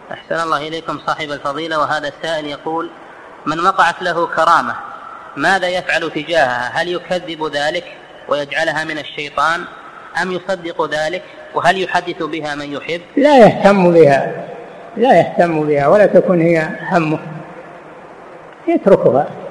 أحسن الله إليكم صاحب الفضيلة. وهذا السائل يقول: من وقعت له كرامة ماذا يفعل تجاهها؟ هل يكذب ذلك ويجعلها من الشيطان أم يصدق ذلك؟ وهل يحدث بها من يحب؟ لا يهتم بها ولا تكون هي همه، يتركها.